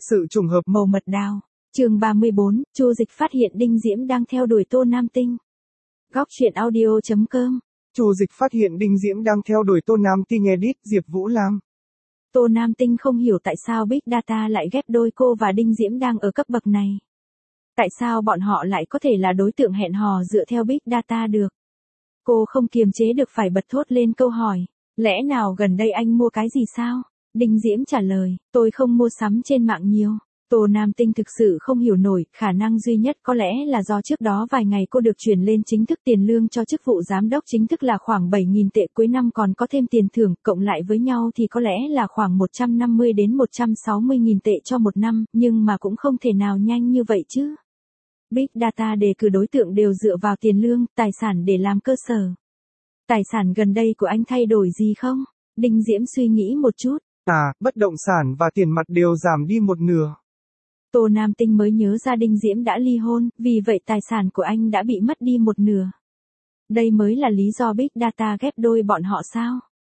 Sự trùng hợp Màu mật đào. Chương 34, Chu Dịch phát hiện Đinh Diễm đang theo đuổi Tô Nam Tinh. Góc truyện audio.com. Chu Dịch phát hiện Đinh Diễm đang theo đuổi Tô Nam Tinh edit Diệp Vũ Lam. Tô Nam Tinh không hiểu tại sao Big Data lại ghép đôi cô và Đinh Diễm đang ở cấp bậc này. Tại sao bọn họ lại có thể là đối tượng hẹn hò dựa theo Big Data được? Cô không kiềm chế được phải bật thốt lên câu hỏi. Lẽ nào gần đây anh mua cái gì sao? Đinh Diễm trả lời, tôi không mua sắm trên mạng nhiều. Tô Nam Tinh thực sự không hiểu nổi, khả năng duy nhất có lẽ là do trước đó vài ngày cô được chuyển lên chính thức tiền lương cho chức vụ giám đốc chính thức là khoảng 7.000 tệ, cuối năm còn có thêm tiền thưởng, cộng lại với nhau thì có lẽ là khoảng 150 đến 160.000 tệ cho một năm, nhưng mà cũng không thể nào nhanh như vậy chứ. Big Data đề cử đối tượng đều dựa vào tiền lương, tài sản để làm cơ sở. Tài sản gần đây của anh thay đổi gì không? Đinh Diễm suy nghĩ một chút. Bất động sản và tiền mặt đều giảm đi một nửa. Tô Nam Tinh mới nhớ ra Đinh Diễm đã ly hôn, vì vậy tài sản của anh đã bị mất đi một nửa. Đây mới là lý do Big Data ghép đôi bọn họ sao?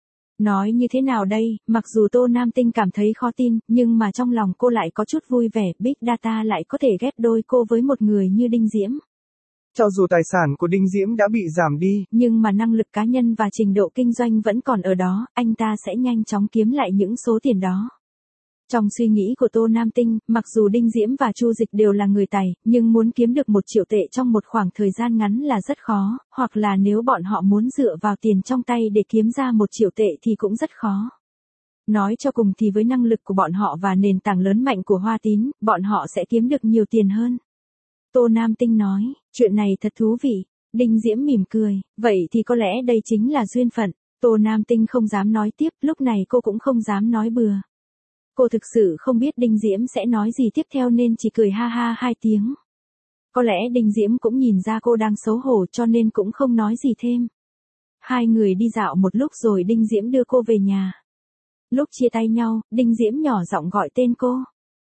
Nói như thế nào đây, mặc dù Tô Nam Tinh cảm thấy khó tin, nhưng mà trong lòng cô lại có chút vui vẻ, Big Data lại có thể ghép đôi cô với một người như Đinh Diễm. Cho dù tài sản của Đinh Diễm đã bị giảm đi, nhưng mà năng lực cá nhân và trình độ kinh doanh vẫn còn ở đó, anh ta sẽ nhanh chóng kiếm lại những số tiền đó. Trong suy nghĩ của Tô Nam Tinh, mặc dù Đinh Diễm và Chu Dịch đều là người tài, nhưng muốn kiếm được 1 triệu tệ trong một khoảng thời gian ngắn là rất khó, hoặc là nếu bọn họ muốn dựa vào tiền trong tay để kiếm ra 1 triệu tệ thì cũng rất khó. Nói cho cùng thì với năng lực của bọn họ và nền tảng lớn mạnh của Hoa Tín, bọn họ sẽ kiếm được nhiều tiền hơn. Tô Nam Tinh nói, chuyện này thật thú vị. Đinh Diễm mỉm cười, vậy thì có lẽ đây chính là duyên phận. Tô Nam Tinh không dám nói tiếp, lúc này cô cũng không dám nói bừa. Cô thực sự không biết Đinh Diễm sẽ nói gì tiếp theo nên chỉ cười ha ha 2 tiếng. Có lẽ Đinh Diễm cũng nhìn ra cô đang xấu hổ cho nên cũng không nói gì thêm. Hai người đi dạo một lúc rồi Đinh Diễm đưa cô về nhà. Lúc chia tay nhau, Đinh Diễm nhỏ giọng gọi tên cô.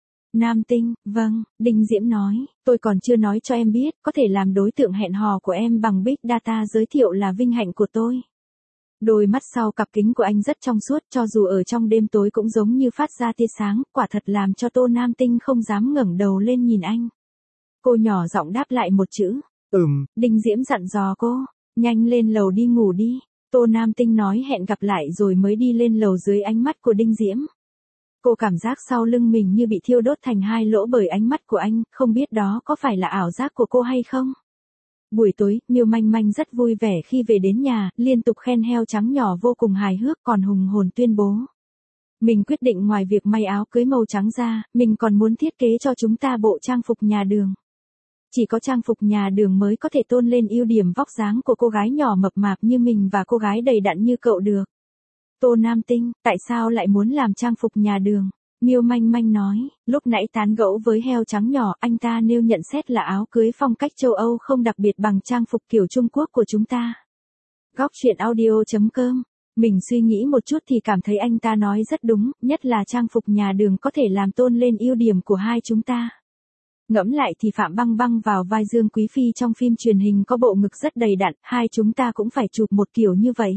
Nam Tinh, vâng, Đinh Diễm nói, tôi còn chưa nói cho em biết, có thể làm đối tượng hẹn hò của em bằng Big Data giới thiệu là vinh hạnh của tôi. Đôi mắt sau cặp kính của anh rất trong suốt, cho dù ở trong đêm tối cũng giống như phát ra tia sáng, quả thật làm cho Tô Nam Tinh không dám ngẩng đầu lên nhìn anh. Cô nhỏ giọng đáp lại một chữ, Đinh Diễm dặn dò cô, nhanh lên lầu đi ngủ đi. Tô Nam Tinh nói hẹn gặp lại rồi mới đi lên lầu dưới ánh mắt của Đinh Diễm. Cô cảm giác sau lưng mình như bị thiêu đốt thành 2 lỗ bởi ánh mắt của anh, không biết đó có phải là ảo giác của cô hay không? Buổi tối, Miêu Manh Manh rất vui vẻ khi về đến nhà, liên tục khen heo trắng nhỏ vô cùng hài hước còn hùng hồn tuyên bố. Mình quyết định ngoài việc may áo cưới màu trắng ra, mình còn muốn thiết kế cho chúng ta bộ trang phục nhà đường. Chỉ có trang phục nhà đường mới có thể tôn lên ưu điểm vóc dáng của cô gái nhỏ mập mạp như mình và cô gái đầy đặn như cậu được. Tô Nam Tinh, tại sao lại muốn làm trang phục nhà đường? Miêu Manh Manh nói, lúc nãy tán gẫu với heo trắng nhỏ, anh ta nêu nhận xét là áo cưới phong cách châu Âu không đặc biệt bằng trang phục kiểu Trung Quốc của chúng ta. Góc truyện audio.com. Mình suy nghĩ một chút thì cảm thấy anh ta nói rất đúng, nhất là trang phục nhà đường có thể làm tôn lên ưu điểm của hai chúng ta. Ngẫm lại thì Phạm Băng Băng vào vai Dương Quý Phi trong phim truyền hình có bộ ngực rất đầy đặn, hai chúng ta cũng phải chụp một kiểu như vậy.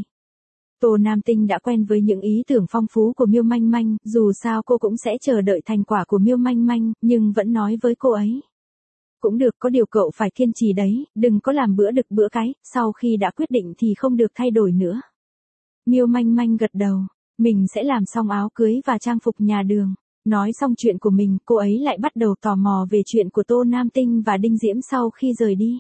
Tô Nam Tinh đã quen với những ý tưởng phong phú của Miêu Manh Manh, dù sao cô cũng sẽ chờ đợi thành quả của Miêu Manh Manh, nhưng vẫn nói với cô ấy. Cũng được, có điều cậu phải kiên trì đấy, đừng có làm bữa đực bữa cái, sau khi đã quyết định thì không được thay đổi nữa. Miêu Manh Manh gật đầu, mình sẽ làm xong áo cưới và trang phục nhà đường. Nói xong chuyện của mình, cô ấy lại bắt đầu tò mò về chuyện của Tô Nam Tinh và Đinh Diễm sau khi rời đi.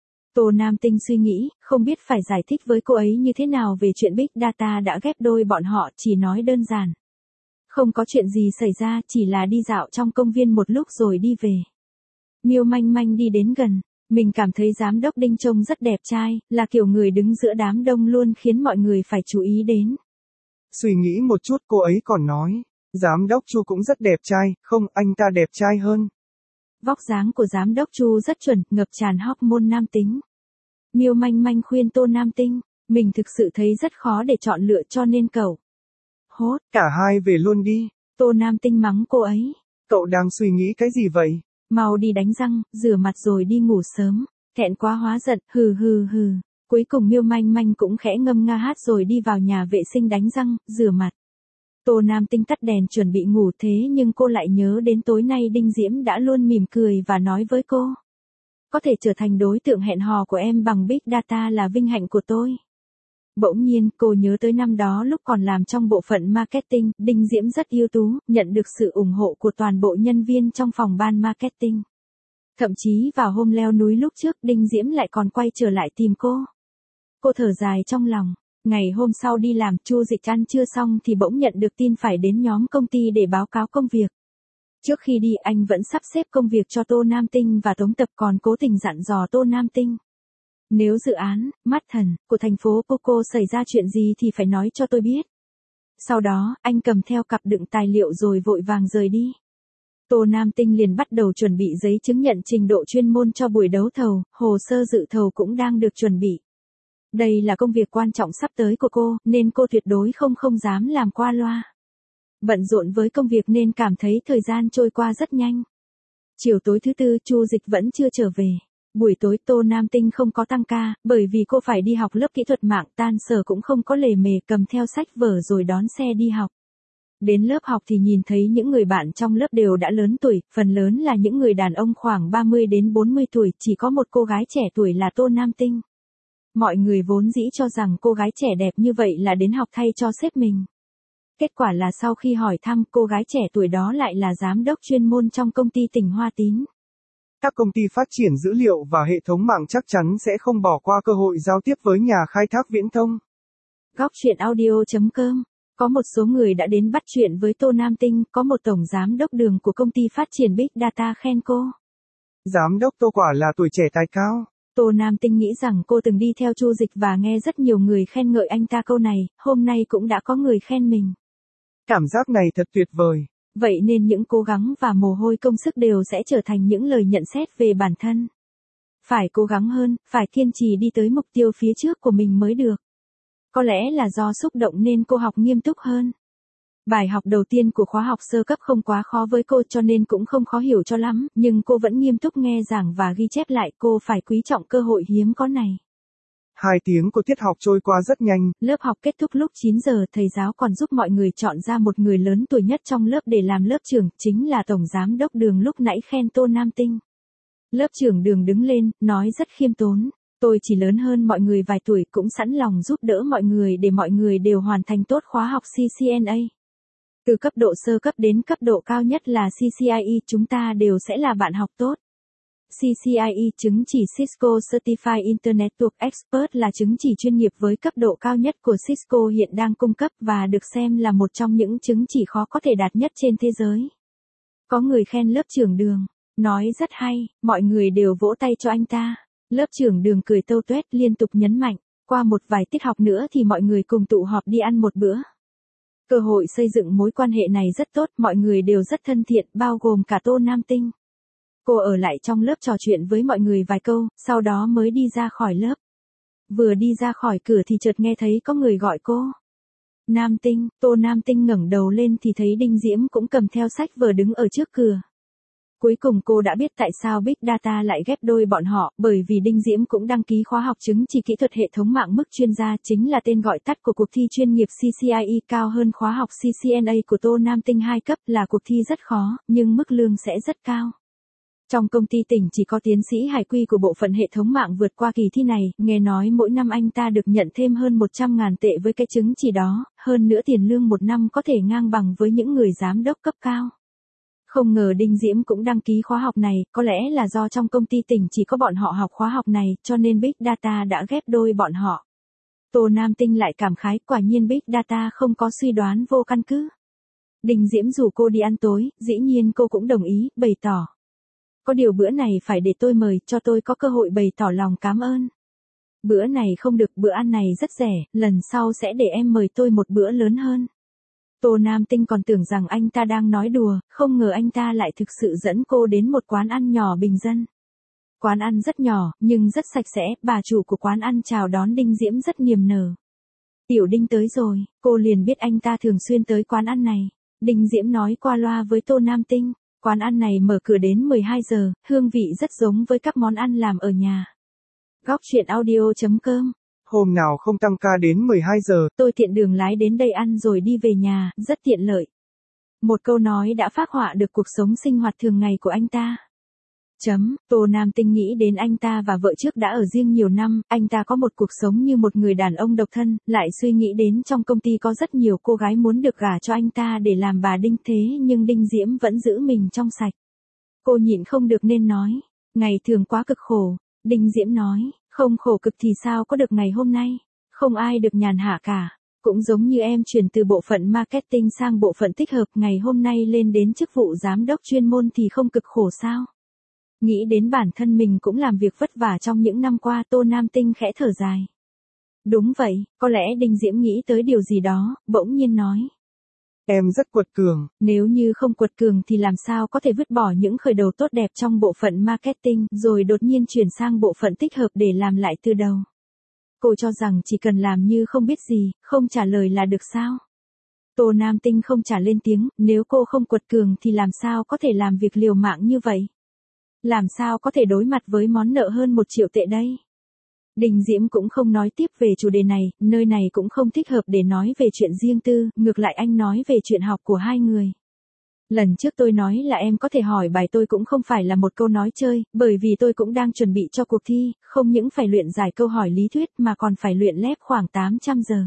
Tô Nam Tinh suy nghĩ, không biết phải giải thích với cô ấy như thế nào về chuyện Big Data đã ghép đôi bọn họ, chỉ nói đơn giản. Không có chuyện gì xảy ra, chỉ là đi dạo trong công viên một lúc rồi đi về. Miêu Manh Manh đi đến gần, mình cảm thấy giám đốc Đinh trông rất đẹp trai, là kiểu người đứng giữa đám đông luôn khiến mọi người phải chú ý đến. Suy nghĩ một chút cô ấy còn nói, giám đốc Chu cũng rất đẹp trai, không, anh ta đẹp trai hơn. Vóc dáng của giám đốc Chu rất chuẩn, ngập tràn hormone nam tính. Miêu Manh Manh khuyên Tô Nam Tinh, mình thực sự thấy rất khó để chọn lựa cho nên cậu. Hốt, cả hai về luôn đi. Tô Nam Tinh mắng cô ấy. Cậu đang suy nghĩ cái gì vậy? Mau đi đánh răng, rửa mặt rồi đi ngủ sớm. Thẹn quá hóa giận, hừ hừ hừ. Cuối cùng Miêu Manh Manh cũng khẽ ngâm nga hát rồi đi vào nhà vệ sinh đánh răng, rửa mặt. Tô Nam Tinh tắt đèn chuẩn bị ngủ thế nhưng cô lại nhớ đến tối nay Đinh Diễm đã luôn mỉm cười và nói với cô. Có thể trở thành đối tượng hẹn hò của em bằng Big Data là vinh hạnh của tôi. Bỗng nhiên cô nhớ tới năm đó lúc còn làm trong bộ phận marketing, Đinh Diễm rất ưu tú, nhận được sự ủng hộ của toàn bộ nhân viên trong phòng ban marketing. Thậm chí vào hôm leo núi lúc trước Đinh Diễm lại còn quay trở lại tìm cô. Cô thở dài trong lòng. Ngày hôm sau đi làm, Chu Dịch ăn trưa xong thì bỗng nhận được tin phải đến nhóm công ty để báo cáo công việc. Trước khi đi anh vẫn sắp xếp công việc cho Tô Nam Tinh và Tống Tập, còn cố tình dặn dò Tô Nam Tinh. Nếu dự án, mắt thần, của thành phố Poco xảy ra chuyện gì thì phải nói cho tôi biết. Sau đó, anh cầm theo cặp đựng tài liệu rồi vội vàng rời đi. Tô Nam Tinh liền bắt đầu chuẩn bị giấy chứng nhận trình độ chuyên môn cho buổi đấu thầu, hồ sơ dự thầu cũng đang được chuẩn bị. Đây là công việc quan trọng sắp tới của cô, nên cô tuyệt đối không dám làm qua loa. Bận rộn với công việc nên cảm thấy thời gian trôi qua rất nhanh. Chiều tối thứ tư, Chu Dịch vẫn chưa trở về. Buổi tối Tô Nam Tinh không có tăng ca, bởi vì cô phải đi học lớp kỹ thuật mạng, tan sở cũng không có lề mề, cầm theo sách vở rồi đón xe đi học. Đến lớp học thì nhìn thấy những người bạn trong lớp đều đã lớn tuổi, phần lớn là những người đàn ông khoảng 30 đến 40 tuổi, chỉ có một cô gái trẻ tuổi là Tô Nam Tinh. Mọi người vốn dĩ cho rằng cô gái trẻ đẹp như vậy là đến học thay cho sếp mình. Kết quả là sau khi hỏi thăm, cô gái trẻ tuổi đó lại là giám đốc chuyên môn trong công ty Tỉnh Hoa Tín. Các công ty phát triển dữ liệu và hệ thống mạng chắc chắn sẽ không bỏ qua cơ hội giao tiếp với nhà khai thác viễn thông. Góc truyện audio.com. Có một số người đã đến bắt chuyện với Tô Nam Tinh, có một tổng giám đốc đường của công ty phát triển Big Data khen cô. Giám đốc Tô quả là tuổi trẻ tài cao. Tô Nam Tinh nghĩ rằng cô từng đi theo Chu Dịch và nghe rất nhiều người khen ngợi anh ta câu này, hôm nay cũng đã có người khen mình. Cảm giác này thật tuyệt vời. Vậy nên những cố gắng và mồ hôi công sức đều sẽ trở thành những lời nhận xét về bản thân. Phải cố gắng hơn, phải kiên trì đi tới mục tiêu phía trước của mình mới được. Có lẽ là do xúc động nên cô học nghiêm túc hơn. Bài học đầu tiên của khóa học sơ cấp không quá khó với cô cho nên cũng không khó hiểu cho lắm, nhưng cô vẫn nghiêm túc nghe giảng và ghi chép lại, cô phải quý trọng cơ hội hiếm có này. 2 tiếng của tiết học trôi qua rất nhanh. Lớp học kết thúc lúc 9 giờ, thầy giáo còn giúp mọi người chọn ra một người lớn tuổi nhất trong lớp để làm lớp trưởng, chính là tổng giám đốc Đường lúc nãy khen Tô Nam Tinh. Lớp trưởng Đường đứng lên, nói rất khiêm tốn. Tôi chỉ lớn hơn mọi người vài tuổi, cũng sẵn lòng giúp đỡ mọi người để mọi người đều hoàn thành tốt khóa học CCNA. Từ cấp độ sơ cấp đến cấp độ cao nhất là CCIE, chúng ta đều sẽ là bạn học tốt. CCIE chứng chỉ Cisco Certified Internet Network Expert là chứng chỉ chuyên nghiệp với cấp độ cao nhất của Cisco hiện đang cung cấp và được xem là một trong những chứng chỉ khó có thể đạt nhất trên thế giới. Có người khen lớp trưởng Đường, nói rất hay, mọi người đều vỗ tay cho anh ta. Lớp trưởng Đường cười tâu tuét liên tục nhấn mạnh, qua một vài tiết học nữa thì mọi người cùng tụ họp đi ăn một bữa. Cơ hội xây dựng mối quan hệ này rất tốt, mọi người đều rất thân thiện, bao gồm cả Tô Nam Tinh. Cô ở lại trong lớp trò chuyện với mọi người vài câu, sau đó mới đi ra khỏi lớp. Vừa đi ra khỏi cửa thì chợt nghe thấy có người gọi cô. Nam Tinh, Tô Nam Tinh ngẩng đầu lên thì thấy Đinh Diễm cũng cầm theo sách vở đứng ở trước cửa. Cuối cùng cô đã biết tại sao Big Data lại ghép đôi bọn họ, bởi vì Đinh Diễm cũng đăng ký khóa học chứng chỉ kỹ thuật hệ thống mạng mức chuyên gia, chính là tên gọi tắt của cuộc thi chuyên nghiệp CCIE, cao hơn khóa học CCNA của Tô Nam Tinh 2 cấp, là cuộc thi rất khó, nhưng mức lương sẽ rất cao. Trong công ty Tỉnh chỉ có tiến sĩ Hải Quy của bộ phận hệ thống mạng vượt qua kỳ thi này, nghe nói mỗi năm anh ta được nhận thêm hơn 100.000 tệ với cái chứng chỉ đó, hơn nữa tiền lương một năm có thể ngang bằng với những người giám đốc cấp cao. Không ngờ Đinh Diễm cũng đăng ký khóa học này, có lẽ là do trong công ty Tỉnh chỉ có bọn họ học khóa học này, cho nên Big Data đã ghép đôi bọn họ. Tô Nam Tinh lại cảm khái, quả nhiên Big Data không có suy đoán vô căn cứ. Đinh Diễm rủ cô đi ăn tối, dĩ nhiên cô cũng đồng ý, bày tỏ. Có điều bữa này phải để tôi mời, cho tôi có cơ hội bày tỏ lòng cảm ơn. Bữa này không được, bữa ăn này rất rẻ, lần sau sẽ để em mời tôi một bữa lớn hơn. Tô Nam Tinh còn tưởng rằng anh ta đang nói đùa, không ngờ anh ta lại thực sự dẫn cô đến một quán ăn nhỏ bình dân. Quán ăn rất nhỏ, nhưng rất sạch sẽ, bà chủ của quán ăn chào đón Đinh Diễm rất niềm nở. Tiểu Đinh tới rồi, cô liền biết anh ta thường xuyên tới quán ăn này. Đinh Diễm nói qua loa với Tô Nam Tinh, quán ăn này mở cửa đến 12 giờ, hương vị rất giống với các món ăn làm ở nhà. Góc truyện audio.com hôm nào không tăng ca đến 12 giờ. Tôi tiện đường lái đến đây ăn rồi đi về nhà, rất tiện lợi. Một câu nói đã phác họa được cuộc sống sinh hoạt thường ngày của anh ta. Tô Nam Tinh nghĩ đến anh ta và vợ trước đã ở riêng nhiều năm, anh ta có một cuộc sống như một người đàn ông độc thân, lại suy nghĩ đến trong công ty có rất nhiều cô gái muốn được gả cho anh ta để làm bà Đinh thế nhưng Đinh Diễm vẫn giữ mình trong sạch. Cô nhịn không được nên nói, ngày thường quá cực khổ. Đinh Diễm nói, không khổ cực thì sao có được ngày hôm nay, không ai được nhàn hạ cả. Cũng giống như em chuyển từ bộ phận marketing sang bộ phận tích hợp ngày hôm nay lên đến chức vụ giám đốc chuyên môn thì không cực khổ sao? Nghĩ đến bản thân mình cũng làm việc vất vả trong những năm qua, Tô Nam Tinh khẽ thở dài. Đúng vậy, có lẽ Đinh Diễm nghĩ tới điều gì đó, bỗng nhiên nói. Em rất quật cường. Nếu như không quật cường thì làm sao có thể vứt bỏ những khởi đầu tốt đẹp trong bộ phận marketing rồi đột nhiên chuyển sang bộ phận tích hợp để làm lại từ đầu. Cô cho rằng chỉ cần làm như không biết gì, không trả lời là được sao? Tô Nam Tinh không trả lên tiếng, nếu cô không quật cường thì làm sao có thể làm việc liều mạng như vậy? Làm sao có thể đối mặt với món nợ hơn 1 triệu tệ đây? Đinh Diễm cũng không nói tiếp về chủ đề này, nơi này cũng không thích hợp để nói về chuyện riêng tư, ngược lại anh nói về chuyện học của hai người. Lần trước tôi nói là em có thể hỏi bài tôi cũng không phải là một câu nói chơi, bởi vì tôi cũng đang chuẩn bị cho cuộc thi, không những phải luyện giải câu hỏi lý thuyết mà còn phải luyện lép khoảng 800 giờ.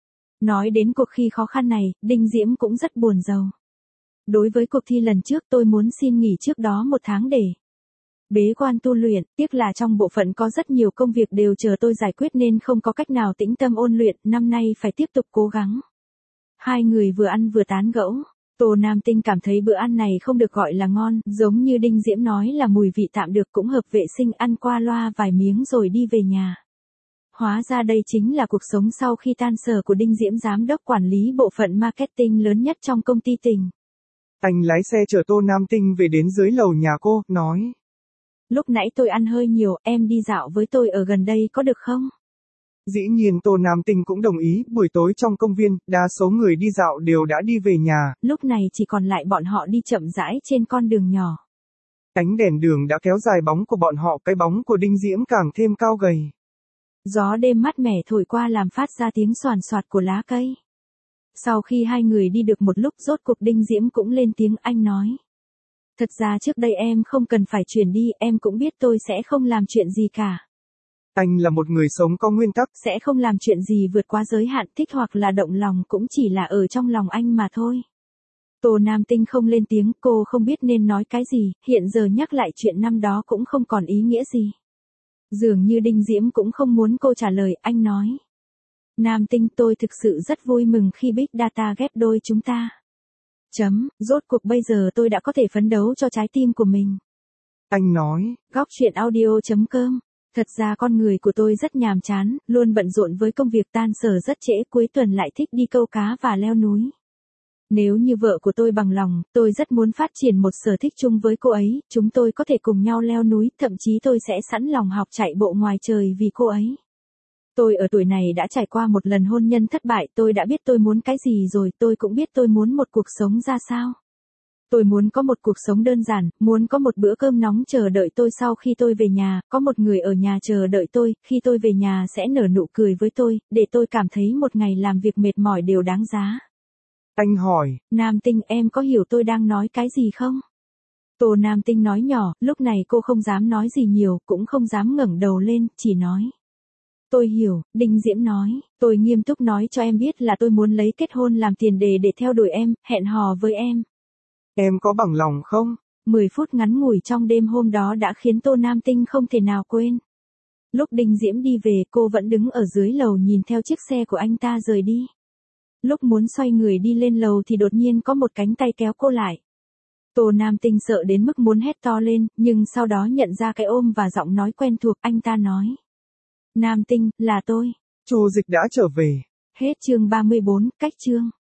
Nói đến cuộc thi khó khăn này, Đinh Diễm cũng rất buồn rầu. Đối với cuộc thi lần trước tôi muốn xin nghỉ trước đó 1 tháng để bế quan tu luyện, tiếc là trong bộ phận có rất nhiều công việc đều chờ tôi giải quyết nên không có cách nào tĩnh tâm ôn luyện, năm nay phải tiếp tục cố gắng. Hai người vừa ăn vừa tán gẫu. Tô Nam Tinh cảm thấy bữa ăn này không được gọi là ngon, giống như Đinh Diễm nói là mùi vị tạm được cũng hợp vệ sinh, ăn qua loa vài miếng rồi đi về nhà. Hóa ra đây chính là cuộc sống sau khi tan sở của Đinh Diễm, giám đốc quản lý bộ phận marketing lớn nhất trong công ty tỉnh. Anh lái xe chở Tô Nam Tinh về đến dưới lầu nhà cô, nói. Lúc nãy tôi ăn hơi nhiều, em đi dạo với tôi ở gần đây có được không? Dĩ nhiên Tô Nam Tinh cũng đồng ý, buổi tối trong công viên, đa số người đi dạo đều đã đi về nhà. Lúc này chỉ còn lại bọn họ đi chậm rãi trên con đường nhỏ. Ánh đèn đường đã kéo dài bóng của bọn họ, cái bóng của Đinh Diễm càng thêm cao gầy. Gió đêm mát mẻ thổi qua làm phát ra tiếng xoàn xoạt của lá cây. Sau khi hai người đi được một lúc rốt cuộc Đinh Diễm cũng lên tiếng, anh nói. Thật ra trước đây em không cần phải chuyển đi, em cũng biết tôi sẽ không làm chuyện gì cả. Anh là một người sống có nguyên tắc. Sẽ không làm chuyện gì vượt quá giới hạn, thích hoặc là động lòng cũng chỉ là ở trong lòng anh mà thôi. Tô Nam Tinh không lên tiếng, cô không biết nên nói cái gì, hiện giờ nhắc lại chuyện năm đó cũng không còn ý nghĩa gì. Dường như Đinh Diễm cũng không muốn cô trả lời, anh nói. Nam Tinh, tôi thực sự rất vui mừng khi Big Data ghép đôi chúng ta. Rốt cuộc bây giờ tôi đã có thể phấn đấu cho trái tim của mình. Anh nói. Góc chuyện audio.com. Thật ra con người của tôi rất nhàm chán, luôn bận rộn với công việc, tan sở rất trễ, cuối tuần lại thích đi câu cá và leo núi. Nếu như vợ của tôi bằng lòng, tôi rất muốn phát triển một sở thích chung với cô ấy, chúng tôi có thể cùng nhau leo núi, thậm chí tôi sẽ sẵn lòng học chạy bộ ngoài trời vì cô ấy. Tôi ở tuổi này đã trải qua một lần hôn nhân thất bại, tôi đã biết tôi muốn cái gì rồi, tôi cũng biết tôi muốn một cuộc sống ra sao. Tôi muốn có một cuộc sống đơn giản, muốn có một bữa cơm nóng chờ đợi tôi sau khi tôi về nhà, có một người ở nhà chờ đợi tôi, khi tôi về nhà sẽ nở nụ cười với tôi, để tôi cảm thấy một ngày làm việc mệt mỏi đều đáng giá. Anh hỏi. Nam Tinh, em có hiểu tôi đang nói cái gì không? Tô Nam Tinh nói nhỏ, lúc này cô không dám nói gì nhiều, cũng không dám ngẩng đầu lên, chỉ nói. Tôi hiểu, Đinh Diễm nói, tôi nghiêm túc nói cho em biết là tôi muốn lấy kết hôn làm tiền đề để theo đuổi em, hẹn hò với em. Em có bằng lòng không? 10 phút ngắn ngủi trong đêm hôm đó đã khiến Tô Nam Tinh không thể nào quên. Lúc Đinh Diễm đi về, cô vẫn đứng ở dưới lầu nhìn theo chiếc xe của anh ta rời đi. Lúc muốn xoay người đi lên lầu thì đột nhiên có một cánh tay kéo cô lại. Tô Nam Tinh sợ đến mức muốn hét to lên, nhưng sau đó nhận ra cái ôm và giọng nói quen thuộc, anh ta nói. Nam Tinh, là tôi. Chu Dịch đã trở về. Hết chương 34, cách chương.